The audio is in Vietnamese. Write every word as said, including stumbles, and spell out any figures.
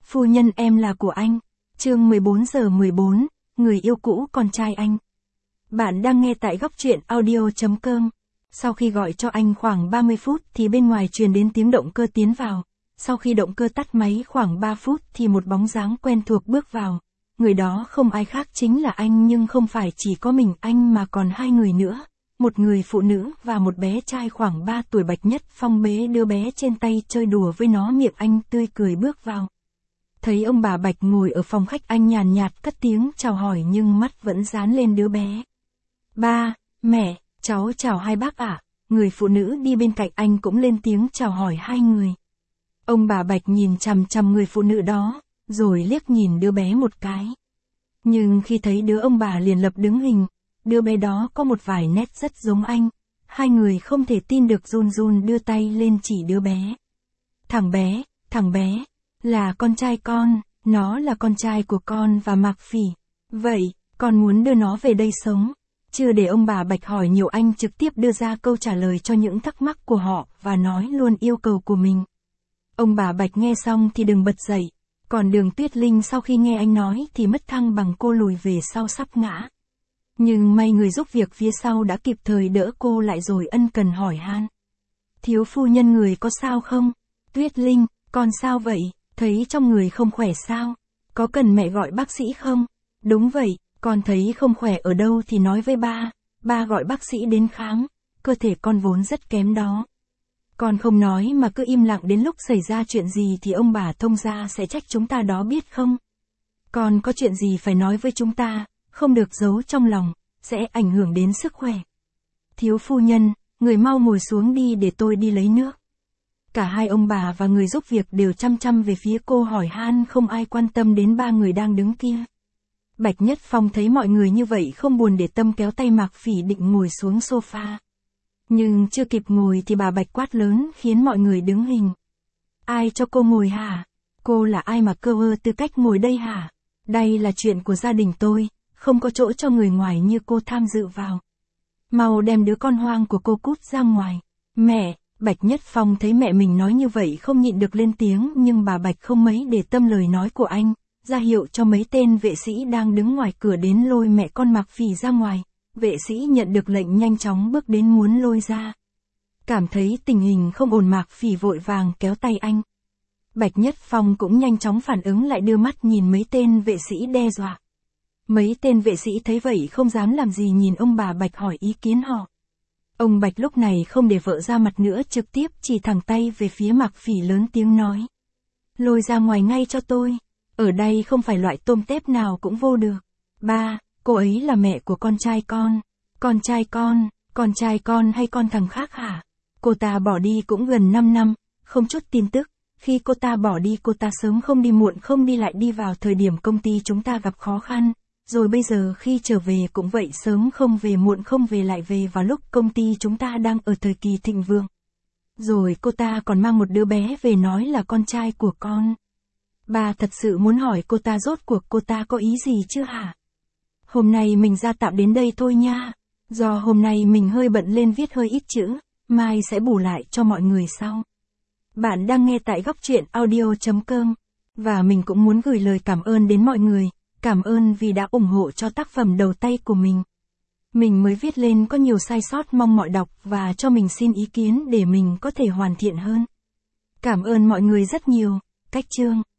Phu nhân em là của anh. Chương mười bốn giờ mười bốn, người yêu cũ con trai anh. Bạn đang nghe tại góc truyện audio.com. Sau khi gọi cho anh khoảng ba mươi phút thì bên ngoài truyền đến tiếng động cơ tiến vào. Sau khi động cơ tắt máy khoảng ba phút thì một bóng dáng quen thuộc bước vào. Người đó không ai khác chính là anh, nhưng không phải chỉ có mình anh mà còn hai người nữa. Một người phụ nữ và một bé trai khoảng ba tuổi. Bạch Nhất Phong bế đứa bé trên tay chơi đùa với nó, miệng anh tươi cười bước vào. Thấy ông bà Bạch ngồi ở phòng khách, anh nhàn nhạt cất tiếng chào hỏi nhưng mắt vẫn dán lên đứa bé. Ba, mẹ, cháu chào hai bác ạ. Người phụ nữ đi bên cạnh anh cũng lên tiếng chào hỏi hai người. Ông bà Bạch nhìn chằm chằm người phụ nữ đó, rồi liếc nhìn đứa bé một cái. Nhưng khi thấy đứa ông bà liền lập đứng hình, đứa bé đó có một vài nét rất giống anh. Hai người không thể tin được, run run đưa tay lên chỉ đứa bé. Thằng bé, thằng bé, là con trai con, nó là con trai của con và Mạc Phỉ. Vậy, con muốn đưa nó về đây sống. Chưa để ông bà Bạch hỏi nhiều, anh trực tiếp đưa ra câu trả lời cho những thắc mắc của họ và nói luôn yêu cầu của mình. Ông bà Bạch nghe xong thì đừng bật dậy. Còn Đường Tuyết Linh sau khi nghe anh nói thì mất thăng bằng, cô lùi về sau sắp ngã. Nhưng may người giúp việc phía sau đã kịp thời đỡ cô lại rồi ân cần hỏi han. Thiếu phu nhân, người có sao không? Tuyết Linh, con sao vậy? Thấy trong người không khỏe sao? Có cần mẹ gọi bác sĩ không? Đúng vậy, con thấy không khỏe ở đâu thì nói với ba, ba gọi bác sĩ đến khám, cơ thể con vốn rất kém đó. Con không nói mà cứ im lặng, đến lúc xảy ra chuyện gì thì ông bà thông gia sẽ trách chúng ta đó, biết không? Con có chuyện gì phải nói với chúng ta, không được giấu trong lòng, sẽ ảnh hưởng đến sức khỏe. Thiếu phu nhân, người mau ngồi xuống đi để tôi đi lấy nước. Cả hai ông bà và người giúp việc đều chăm chăm về phía cô hỏi han, không ai quan tâm đến ba người đang đứng kia. Bạch Nhất Phong thấy mọi người như vậy không buồn để tâm, kéo tay Mạc Phỉ định ngồi xuống sofa. Nhưng chưa kịp ngồi thì bà Bạch quát lớn khiến mọi người đứng hình. Ai cho cô ngồi hả? Cô là ai mà cơ ơ tư cách ngồi đây hả? Đây là chuyện của gia đình tôi, không có chỗ cho người ngoài như cô tham dự vào. Mau đem đứa con hoang của cô cút ra ngoài. Mẹ! Bạch Nhất Phong thấy mẹ mình nói như vậy không nhịn được lên tiếng, nhưng bà Bạch không mấy để tâm lời nói của anh, ra hiệu cho mấy tên vệ sĩ đang đứng ngoài cửa đến lôi mẹ con Mạc Phỉ ra ngoài. Vệ sĩ nhận được lệnh nhanh chóng bước đến muốn lôi ra. Cảm thấy tình hình không ổn, Mạc Phỉ vội vàng kéo tay anh. Bạch Nhất Phong cũng nhanh chóng phản ứng lại, đưa mắt nhìn mấy tên vệ sĩ đe dọa. Mấy tên vệ sĩ thấy vậy không dám làm gì, nhìn ông bà Bạch hỏi ý kiến họ. Ông Bạch lúc này không để vợ ra mặt nữa, trực tiếp chỉ thẳng tay về phía Mạc Phỉ lớn tiếng nói. Lôi ra ngoài ngay cho tôi. Ở đây không phải loại tôm tép nào cũng vô được. Ba, cô ấy là mẹ của con trai con. Con trai con, con trai con hay con thằng khác hả? Cô ta bỏ đi cũng gần năm năm, không chút tin tức. Khi cô ta bỏ đi, cô ta sớm không đi muộn không đi lại, đi vào thời điểm công ty chúng ta gặp khó khăn. Rồi bây giờ khi trở về cũng vậy, sớm không về muộn không về, lại về vào lúc công ty chúng ta đang ở thời kỳ thịnh vượng. Rồi cô ta còn mang một đứa bé về nói là con trai của con. Bà thật sự muốn hỏi cô ta rốt cuộc cô ta có ý gì chứ hả? Hôm nay mình ra tạm đến đây thôi nha. Do hôm nay mình hơi bận lên viết hơi ít chữ, mai sẽ bù lại cho mọi người sau. Bạn đang nghe tại góc truyện audio.com. Và mình cũng muốn gửi lời cảm ơn đến mọi người. Cảm ơn vì đã ủng hộ cho tác phẩm đầu tay của mình. Mình mới viết lên có nhiều sai sót, mong mọi đọc và cho mình xin ý kiến để mình có thể hoàn thiện hơn. Cảm ơn mọi người rất nhiều. Cách chương.